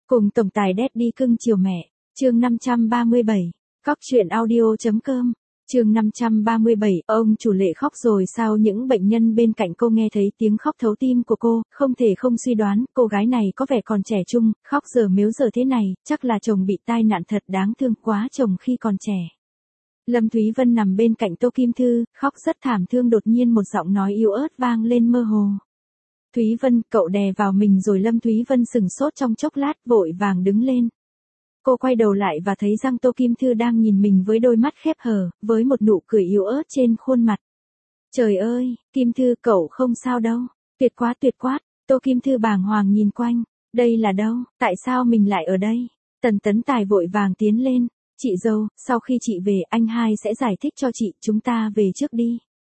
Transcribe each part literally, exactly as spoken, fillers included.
Cùng tổng tài Daddy cưng chiều mẹ, chương năm trăm ba mươi bảy, cóc truyện audio.com, chương năm trăm ba mươi bảy, ông chủ Lệ khóc rồi sao? Những bệnh nhân bên cạnh cô nghe thấy tiếng khóc thấu tim của cô, không thể không suy đoán, cô gái này có vẻ còn trẻ trung, khóc giờ mếu giờ thế này, chắc là chồng bị tai nạn thật đáng thương quá chồng khi còn trẻ. Lâm Thúy Vân nằm bên cạnh Tô Kim Thư, khóc rất thảm thương, đột nhiên một giọng nói yếu ớt vang lên mơ hồ. Thúy Vân, cậu đè vào mình rồi. Lâm Thúy Vân sừng sốt trong chốc lát, vội vàng đứng lên. Cô quay đầu lại và thấy rằng Tô Kim Thư đang nhìn mình với đôi mắt khép hờ, với một nụ cười yếu ớt trên khuôn mặt. Trời ơi, Kim Thư, cậu không sao đâu. Tuyệt quá tuyệt quá. Tô Kim Thư bàng hoàng nhìn quanh. Đây là đâu? Tại sao mình lại ở đây? Tần Tấn Tài vội vàng tiến lên. Chị dâu, sau khi chị về anh hai sẽ giải thích cho chị, chúng ta về trước đi.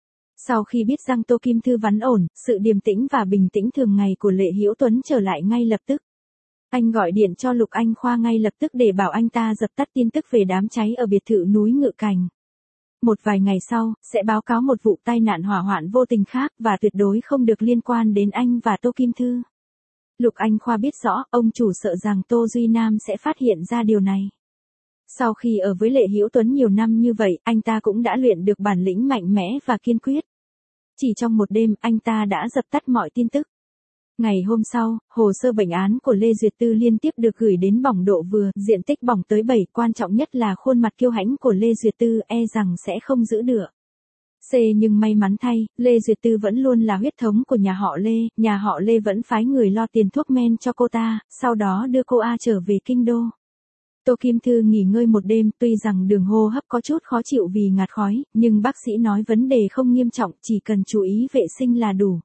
Sau khi biết rằng Tô Kim Thư vắn ổn, sự điềm tĩnh và bình tĩnh thường ngày của Lệ Hữu Tuấn trở lại ngay lập tức. Anh gọi điện cho Lục Anh Khoa ngay lập tức để bảo anh ta dập tắt tin tức về đám cháy ở biệt thự núi Ngự Cảnh. Một vài ngày sau, sẽ báo cáo một vụ tai nạn hỏa hoạn vô tình khác và tuyệt đối không được liên quan đến anh và Tô Kim Thư. Lục Anh Khoa biết rõ, ông chủ sợ rằng Tô Duy Nam sẽ phát hiện ra điều này. Sau khi ở với Lệ Hữu Tuấn nhiều năm như vậy, anh ta cũng đã luyện được bản lĩnh mạnh mẽ và kiên quyết. Chỉ trong một đêm, anh ta đã dập tắt mọi tin tức. Ngày hôm sau, hồ sơ bệnh án của Lê Duyệt Tư liên tiếp được gửi đến bỏng độ vừa, diện tích bỏng tới bảy, quan trọng nhất là khuôn mặt kiêu hãnh của Lê Duyệt Tư e rằng sẽ không giữ được. C nhưng may mắn thay, Lê Duyệt Tư vẫn luôn là huyết thống của nhà họ Lê, nhà họ Lê vẫn phái người lo tiền thuốc men cho cô ta, sau đó đưa cô A trở về kinh đô. Tô Kim Thư nghỉ ngơi một đêm, tuy rằng đường hô hấp có chút khó chịu vì ngạt khói, nhưng bác sĩ nói vấn đề không nghiêm trọng, chỉ cần chú ý vệ sinh là đủ.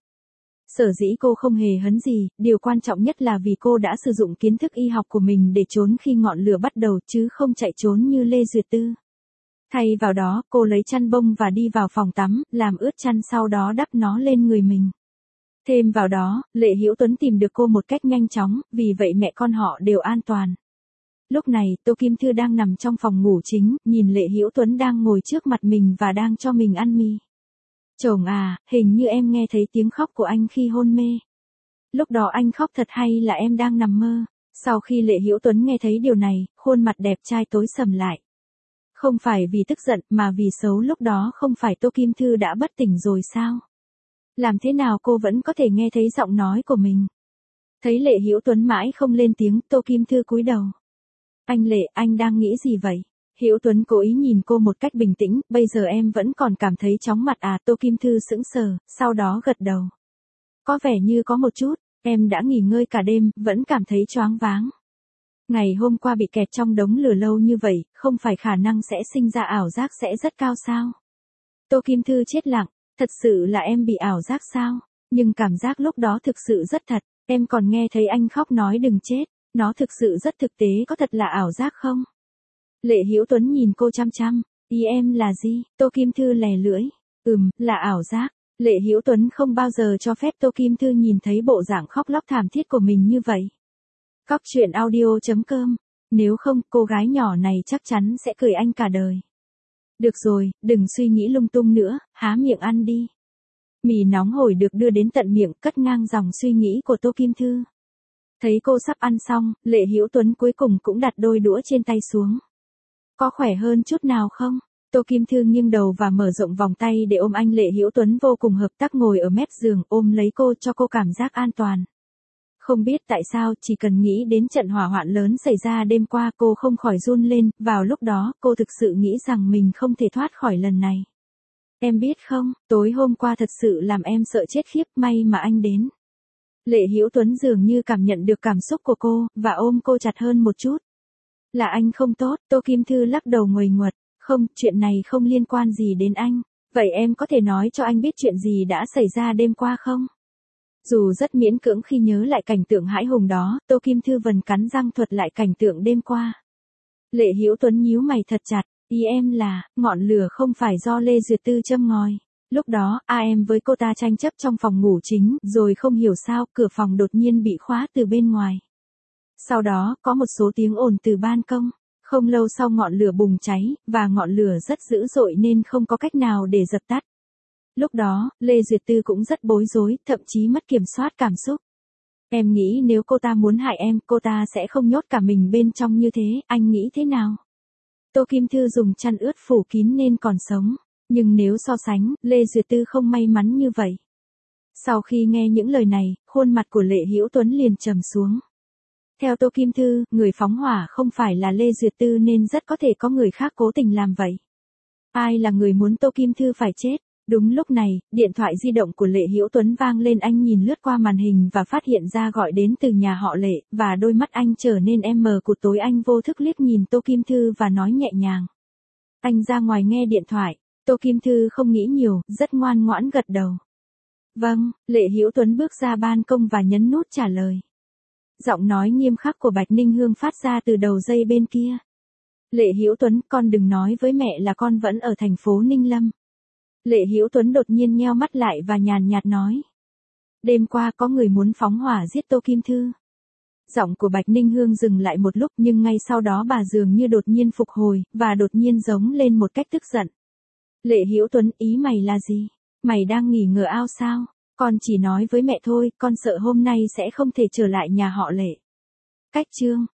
Sở dĩ cô không hề hấn gì, điều quan trọng nhất là vì cô đã sử dụng kiến thức y học của mình để trốn khi ngọn lửa bắt đầu chứ không chạy trốn như Lê Duyệt Tư. Thay vào đó, cô lấy chăn bông và đi vào phòng tắm, làm ướt chăn sau đó đắp nó lên người mình. Thêm vào đó, Lệ Hữu Tuấn tìm được cô một cách nhanh chóng, vì vậy mẹ con họ đều an toàn. Lúc này, Tô Kim Thư đang nằm trong phòng ngủ chính, nhìn Lệ Hữu Tuấn đang ngồi trước mặt mình và đang cho mình ăn mì. Chồng à, hình như em nghe thấy tiếng khóc của anh khi hôn mê. Lúc đó anh khóc thật hay là em đang nằm mơ? Sau khi Lệ Hữu Tuấn nghe thấy điều này, khuôn mặt đẹp trai tối sầm lại. Không phải vì tức giận mà vì xấu lúc đó không phải Tô Kim Thư đã bất tỉnh rồi sao? Làm thế nào cô vẫn có thể nghe thấy giọng nói của mình? Thấy Lệ Hữu Tuấn mãi không lên tiếng, Tô Kim Thư cúi đầu. Anh Lệ, anh đang nghĩ gì vậy? Hữu Tuấn cố ý nhìn cô một cách bình tĩnh, bây giờ em vẫn còn cảm thấy chóng mặt à? Tô Kim Thư sững sờ, sau đó gật đầu. Có vẻ như có một chút, em đã nghỉ ngơi cả đêm, vẫn cảm thấy choáng váng. Ngày hôm qua bị kẹt trong đống lửa lâu như vậy, không phải khả năng sẽ sinh ra ảo giác sẽ rất cao sao? Tô Kim Thư chết lặng, thật sự là em bị ảo giác sao? Nhưng cảm giác lúc đó thực sự rất thật, em còn nghe thấy anh khóc nói đừng chết. Nó thực sự rất thực tế, có thật là ảo giác không? Lệ Hữu Tuấn nhìn cô chăm chăm, ý em là gì? Tô Kim Thư lè lưỡi, ừm, là ảo giác. Lệ Hữu Tuấn không bao giờ cho phép Tô Kim Thư nhìn thấy bộ dạng khóc lóc thảm thiết của mình như vậy. Cóc truyện audio.com, nếu không, cô gái nhỏ này chắc chắn sẽ cười anh cả đời. Được rồi, đừng suy nghĩ lung tung nữa, há miệng ăn đi. Mì nóng hổi được đưa đến tận miệng, cắt ngang dòng suy nghĩ của Tô Kim Thư. Thấy cô sắp ăn xong, Lệ Hữu Tuấn cuối cùng cũng đặt đôi đũa trên tay xuống. Có khỏe hơn chút nào không? Tô Kim Thư nghiêng đầu và mở rộng vòng tay để ôm anh. Lệ Hữu Tuấn vô cùng hợp tác ngồi ở mép giường, ôm lấy cô cho cô cảm giác an toàn. Không biết tại sao, chỉ cần nghĩ đến trận hỏa hoạn lớn xảy ra đêm qua cô không khỏi run lên, vào lúc đó cô thực sự nghĩ rằng mình không thể thoát khỏi lần này. Em biết không, tối hôm qua thật sự làm em sợ chết khiếp, may mà anh đến. Lệ Hữu Tuấn dường như cảm nhận được cảm xúc của cô, và ôm cô chặt hơn một chút. Là anh không tốt, Tô Kim Thư lắc đầu nguầy nguật, không, chuyện này không liên quan gì đến anh. Vậy em có thể nói cho anh biết chuyện gì đã xảy ra đêm qua không? Dù rất miễn cưỡng khi nhớ lại cảnh tượng hãi hùng đó, Tô Kim Thư vần cắn răng thuật lại cảnh tượng đêm qua. Lệ Hữu Tuấn nhíu mày thật chặt, ý em là, ngọn lửa không phải do Lê Duyệt Tư châm ngòi. Lúc đó, a em với cô ta tranh chấp trong phòng ngủ chính, rồi không hiểu sao, cửa phòng đột nhiên bị khóa từ bên ngoài. Sau đó, có một số tiếng ồn từ ban công. Không lâu sau ngọn lửa bùng cháy, và ngọn lửa rất dữ dội nên không có cách nào để dập tắt. Lúc đó, Lê Duyệt Tư cũng rất bối rối, thậm chí mất kiểm soát cảm xúc. Em nghĩ nếu cô ta muốn hại em, cô ta sẽ không nhốt cả mình bên trong như thế, anh nghĩ thế nào? Tô Kim Thư dùng chăn ướt phủ kín nên còn sống. Nhưng nếu so sánh, Lê Duyệt Tư không may mắn như vậy. Sau khi nghe những lời này, khuôn mặt của Lệ Hữu Tuấn liền trầm xuống. Theo Tô Kim Thư, người phóng hỏa không phải là Lê Duyệt Tư nên rất có thể có người khác cố tình làm vậy. Ai là người muốn Tô Kim Thư phải chết? Đúng lúc này, điện thoại di động của Lệ Hữu Tuấn vang lên, anh nhìn lướt qua màn hình và phát hiện ra gọi đến từ nhà họ Lệ, và đôi mắt anh trở nên em mờ cụt tối, anh vô thức liếc nhìn Tô Kim Thư và nói nhẹ nhàng. Anh ra ngoài nghe điện thoại. Tô Kim Thư không nghĩ nhiều, rất ngoan ngoãn gật đầu. Vâng, Lệ Hữu Tuấn bước ra ban công và nhấn nút trả lời. Giọng nói nghiêm khắc của Bạch Ninh Hương phát ra từ đầu dây bên kia. Lệ Hữu Tuấn, con đừng nói với mẹ là con vẫn ở thành phố Ninh Lâm. Lệ Hữu Tuấn đột nhiên nheo mắt lại và nhàn nhạt nói. Đêm qua có người muốn phóng hỏa giết Tô Kim Thư. Giọng của Bạch Ninh Hương dừng lại một lúc nhưng ngay sau đó bà dường như đột nhiên phục hồi, và đột nhiên giống lên một cách tức giận. Lệ Hữu Tuấn, ý mày là gì? Mày đang nghỉ ngơi ao sao? Con chỉ nói với mẹ thôi, con sợ hôm nay sẽ không thể trở lại nhà họ Lệ. Cách chương